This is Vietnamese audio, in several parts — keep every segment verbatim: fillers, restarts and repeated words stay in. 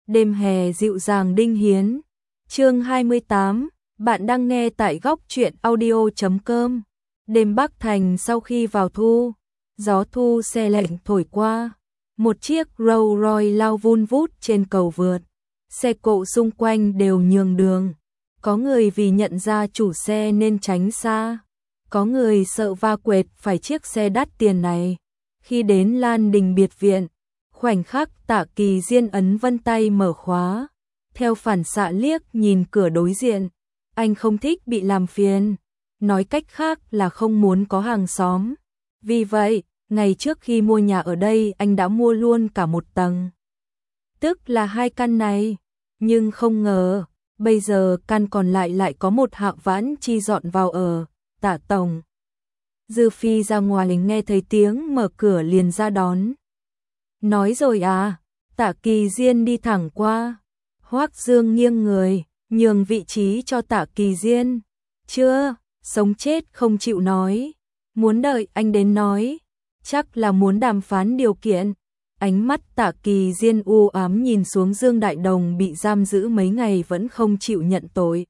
Đêm hè dịu dàng Đinh Hiến. Chương hai mươi tám, bạn đang nghe tại góc truyện audio chấm com. Đêm Bắc Thành sau khi vào thu, gió thu se lạnh thổi qua, một chiếc Rolls Royce lao vun vút trên cầu vượt. Xe cộ xung quanh đều nhường đường. Có người vì nhận ra chủ xe nên tránh xa, có người sợ va quệt phải chiếc xe đắt tiền này. Khi đến Lan Đình biệt viện, khoảnh khắc Tạ Kỳ Diên ấn vân tay mở khóa, theo phản xạ liếc nhìn cửa đối diện. Anh không thích bị làm phiền, nói cách khác là không muốn có hàng xóm. Vì vậy, ngày trước khi mua nhà ở đây anh đã mua luôn cả một tầng, tức là hai căn này. Nhưng không ngờ, bây giờ căn còn lại lại có một Hạ Vãn Chi dọn vào ở. Tạ tổng. Dư Phi ra ngoài nghe thấy tiếng mở cửa liền ra đón. Nói rồi à? Tạ Kỳ Diên đi thẳng qua. Hoắc Dương nghiêng người, nhường vị trí cho Tạ Kỳ Diên. Chưa, sống chết không chịu nói. Muốn đợi anh đến nói. Chắc là muốn đàm phán điều kiện. Ánh mắt Tạ Kỳ Diên u ám nhìn xuống Dương Đại Đồng bị giam giữ mấy ngày vẫn không chịu nhận tội.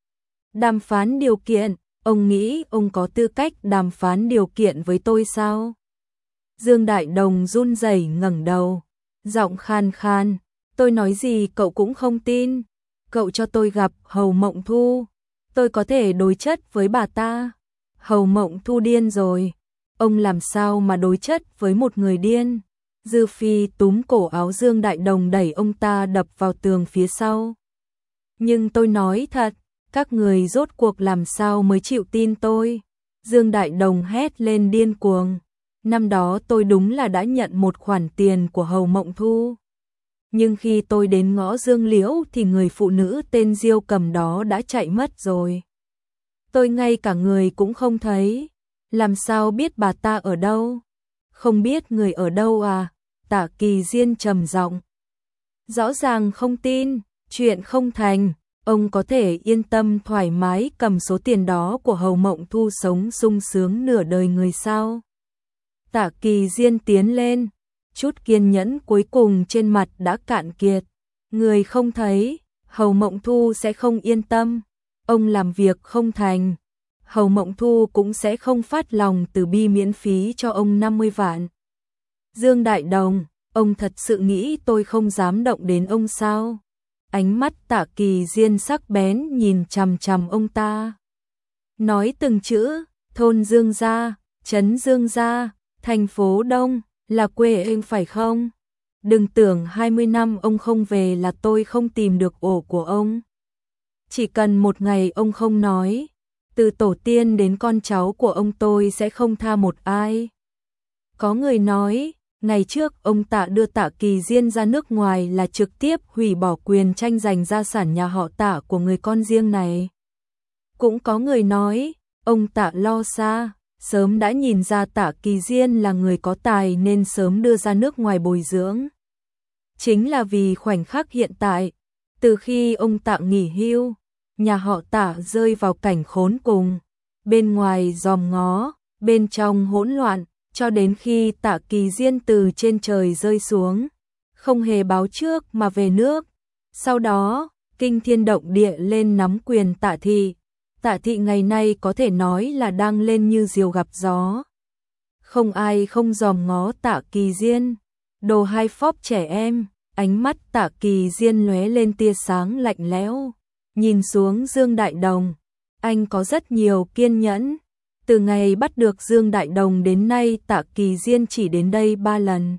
Đàm phán điều kiện? Ông nghĩ ông có tư cách đàm phán điều kiện với tôi sao? Dương Đại Đồng run rẩy ngẩng đầu, giọng khan khan, tôi nói gì cậu cũng không tin. Cậu cho tôi gặp Hầu Mộng Thu, tôi có thể đối chất với bà ta. Hầu Mộng Thu điên rồi, ông làm sao mà đối chất với một người điên? Dư Phi túm cổ áo Dương Đại Đồng đẩy ông ta đập vào tường phía sau. Nhưng tôi nói thật, các người rốt cuộc làm sao mới chịu tin tôi? Dương Đại Đồng hét lên điên cuồng. Năm đó tôi đúng là đã nhận một khoản tiền của Hầu Mộng Thu. Nhưng khi tôi đến ngõ Dương Liễu thì người phụ nữ tên Diêu Cầm đó đã chạy mất rồi. Tôi ngay cả người cũng không thấy. Làm sao biết bà ta ở đâu? Không biết người ở đâu à? Tạ Kỳ Diên trầm giọng. Rõ ràng không tin, chuyện không thành. Ông có thể yên tâm thoải mái cầm số tiền đó của Hầu Mộng Thu sống sung sướng nửa đời người sao? Tạ Kỳ Diên tiến lên, chút kiên nhẫn cuối cùng trên mặt đã cạn kiệt. Người không thấy, Hầu Mộng Thu sẽ không yên tâm. Ông làm việc không thành, Hầu Mộng Thu cũng sẽ không phát lòng từ bi miễn phí cho ông năm mươi vạn. Dương Đại Đồng, ông thật sự nghĩ tôi không dám động đến ông sao? Ánh mắt Tạ Kỳ Diên sắc bén nhìn chằm chằm ông ta. Nói từng chữ, thôn Dương Gia, trấn Dương Gia, thành phố Đông, là quê anh phải không? Đừng tưởng hai mươi năm ông không về là tôi không tìm được ổ của ông. Chỉ cần một ngày ông không nói, từ tổ tiên đến con cháu của ông tôi sẽ không tha một ai. Có người nói, ngày trước ông Tạ đưa Tạ Kỳ Diên ra nước ngoài là trực tiếp hủy bỏ quyền tranh giành gia sản nhà họ Tạ của người con riêng này. Cũng có người nói, ông Tạ lo xa, sớm đã nhìn ra Tạ Kỳ Diên là người có tài nên sớm đưa ra nước ngoài bồi dưỡng. Chính là vì khoảnh khắc hiện tại, từ khi ông Tạ nghỉ hưu, nhà họ Tạ rơi vào cảnh khốn cùng, bên ngoài giòm ngó, bên trong hỗn loạn. Cho đến khi Tạ Kỳ Diên từ trên trời rơi xuống, không hề báo trước mà về nước. Sau đó, kinh thiên động địa lên nắm quyền Tạ thị. Tạ thị ngày nay có thể nói là đang lên như diều gặp gió. Không ai không dòm ngó Tạ Kỳ Diên. Đồ hai phóp trẻ em, ánh mắt Tạ Kỳ Diên lóe lên tia sáng lạnh lẽo. Nhìn xuống Dương Đại Đồng, anh có rất nhiều kiên nhẫn. Từ ngày bắt được Dương Đại Đồng đến nay Tạ Kỳ Diên chỉ đến đây ba lần.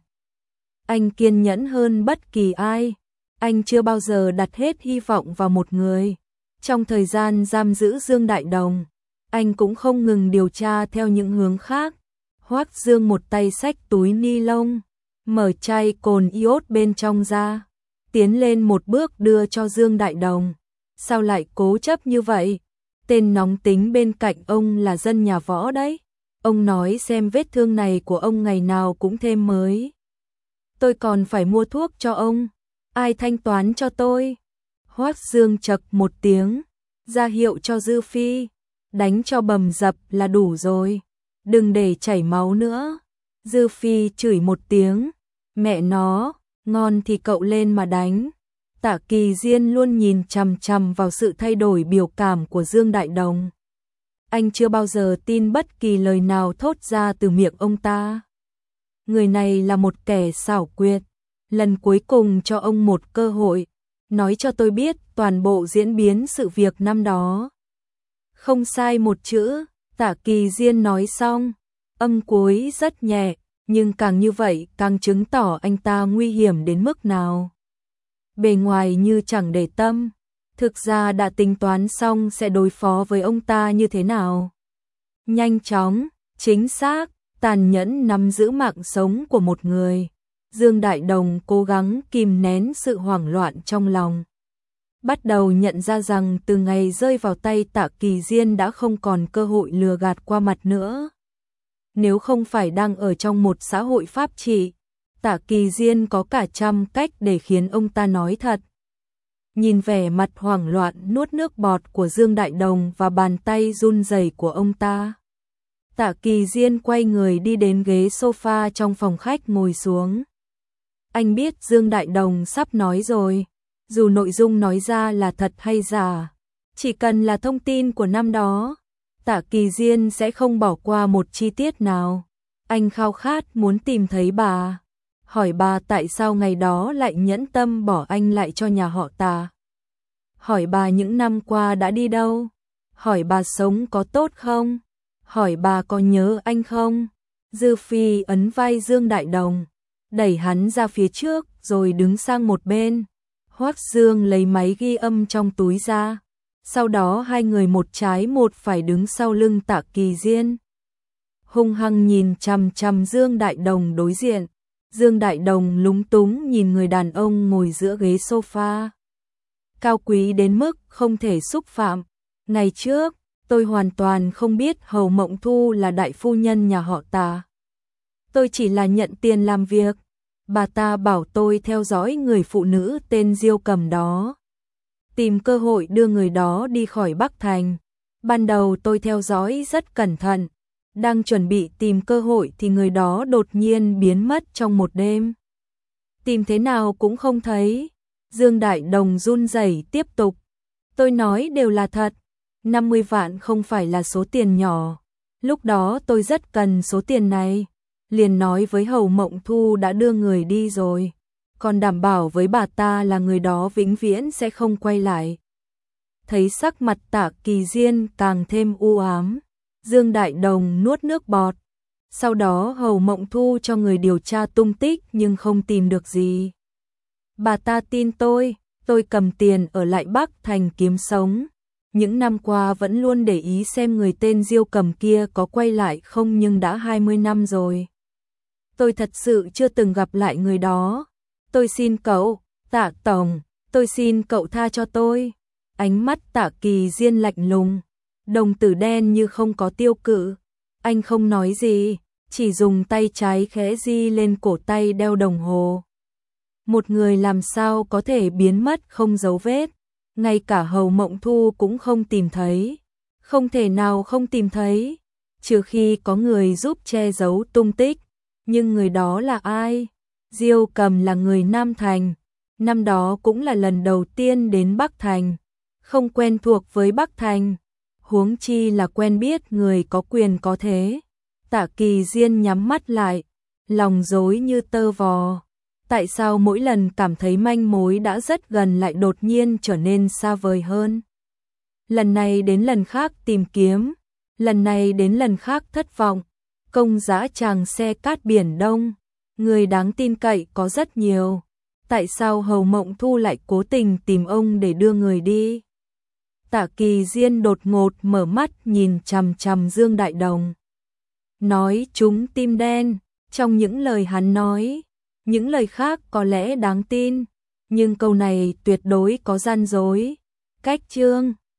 Anh kiên nhẫn hơn bất kỳ ai. Anh chưa bao giờ đặt hết hy vọng vào một người. Trong thời gian giam giữ Dương Đại Đồng, anh cũng không ngừng điều tra theo những hướng khác. Hoắc Dương một tay xách túi ni lông, mở chai cồn iốt bên trong ra, tiến lên một bước đưa cho Dương Đại Đồng. Sao lại cố chấp như vậy? Tên nóng tính bên cạnh ông là dân nhà võ đấy. Ông nói xem vết thương này của ông ngày nào cũng thêm mới. Tôi còn phải mua thuốc cho ông. Ai thanh toán cho tôi? Hoắc Dương chậc một tiếng, ra hiệu cho Dư Phi. Đánh cho bầm dập là đủ rồi. Đừng để chảy máu nữa. Dư Phi chửi một tiếng. Mẹ nó, ngon thì cậu lên mà đánh. Tạ Kỳ Diên luôn nhìn chằm chằm vào sự thay đổi biểu cảm của Dương Đại Đồng. Anh chưa bao giờ tin bất kỳ lời nào thốt ra từ miệng ông ta. Người này là một kẻ xảo quyệt. Lần cuối cùng cho ông một cơ hội, nói cho tôi biết toàn bộ diễn biến sự việc năm đó. Không sai một chữ, Tạ Kỳ Diên nói xong, âm cuối rất nhẹ, nhưng càng như vậy càng chứng tỏ anh ta nguy hiểm đến mức nào. Bề ngoài như chẳng để tâm, thực ra đã tính toán xong sẽ đối phó với ông ta như thế nào. Nhanh chóng, chính xác, tàn nhẫn nắm giữ mạng sống của một người. Dương Đại Đồng cố gắng kìm nén sự hoảng loạn trong lòng. Bắt đầu nhận ra rằng từ ngày rơi vào tay Tạ Kỳ Diên đã không còn cơ hội lừa gạt qua mặt nữa. Nếu không phải đang ở trong một xã hội pháp trị, Tạ Kỳ Diên có cả trăm cách để khiến ông ta nói thật. Nhìn vẻ mặt hoảng loạn nuốt nước bọt của Dương Đại Đồng và bàn tay run rẩy của ông ta, Tạ Kỳ Diên quay người đi đến ghế sofa trong phòng khách ngồi xuống. Anh biết Dương Đại Đồng sắp nói rồi, dù nội dung nói ra là thật hay giả, chỉ cần là thông tin của năm đó, Tạ Kỳ Diên sẽ không bỏ qua một chi tiết nào. Anh khao khát muốn tìm thấy bà, hỏi bà tại sao ngày đó lại nhẫn tâm bỏ anh lại cho nhà họ Tạ. Hỏi bà những năm qua đã đi đâu, hỏi bà sống có tốt không, hỏi bà có nhớ anh không. Dư Phi ấn vai Dương Đại Đồng, đẩy hắn ra phía trước rồi đứng sang một bên. Hoắc Dương lấy máy ghi âm trong túi ra, sau đó hai người một trái một phải đứng sau lưng Tạ Kỳ Diên, hung hăng nhìn chằm chằm Dương Đại Đồng đối diện. Dương Đại Đồng lúng túng nhìn người đàn ông ngồi giữa ghế sofa, cao quý đến mức không thể xúc phạm. Ngày trước, tôi hoàn toàn không biết Hầu Mộng Thu là đại phu nhân nhà họ Tạ. Tôi chỉ là nhận tiền làm việc. Bà ta bảo tôi theo dõi người phụ nữ tên Diêu Cầm đó, tìm cơ hội đưa người đó đi khỏi Bắc Thành. Ban đầu tôi theo dõi rất cẩn thận, đang chuẩn bị tìm cơ hội thì người đó đột nhiên biến mất trong một đêm. Tìm thế nào cũng không thấy. Dương Đại Đồng run rẩy tiếp tục. Tôi nói đều là thật. năm mươi vạn không phải là số tiền nhỏ. Lúc đó tôi rất cần số tiền này. Liền nói với Hầu Mộng Thu đã đưa người đi rồi, còn đảm bảo với bà ta là người đó vĩnh viễn sẽ không quay lại. Thấy sắc mặt Tạ Kỳ Diên càng thêm u ám, Dương Đại Đồng nuốt nước bọt. Sau đó Hầu Mộng Thu cho người điều tra tung tích nhưng không tìm được gì. Bà ta tin tôi, tôi cầm tiền ở lại Bắc Thành kiếm sống. Những năm qua vẫn luôn để ý xem người tên Diêu Cầm kia có quay lại không, nhưng đã hai mươi năm rồi. Tôi thật sự chưa từng gặp lại người đó. Tôi xin cậu, Tạ Tổng, tôi xin cậu tha cho tôi. Ánh mắt Tạ Kỳ Diên lạnh lùng, đồng tử đen như không có tiêu cự. Anh không nói gì, chỉ dùng tay trái khẽ di lên cổ tay đeo đồng hồ. Một người làm sao có thể biến mất không dấu vết, ngay cả Hầu Mộng Thu cũng không tìm thấy. Không thể nào không tìm thấy, trừ khi có người giúp che giấu tung tích. Nhưng người đó là ai? Diêu Cầm là người Nam Thành, năm đó cũng là lần đầu tiên đến Bắc Thành, không quen thuộc với Bắc Thành, huống chi là quen biết người có quyền có thế. Tạ Kỳ Diên nhắm mắt lại, lòng rối như tơ vò. Tại sao mỗi lần cảm thấy manh mối đã rất gần lại đột nhiên trở nên xa vời hơn? Lần này đến lần khác tìm kiếm, lần này đến lần khác thất vọng. Công dã tràng xe cát biển Đông, người đáng tin cậy có rất nhiều. Tại sao Hầu Mộng Thu lại cố tình tìm ông để đưa người đi? Tạ Kỳ Diên đột ngột mở mắt nhìn chằm chằm Dương Đại Đồng. Nói chúng tim đen, trong những lời hắn nói, những lời khác có lẽ đáng tin, nhưng câu này tuyệt đối có gian dối. Cách chương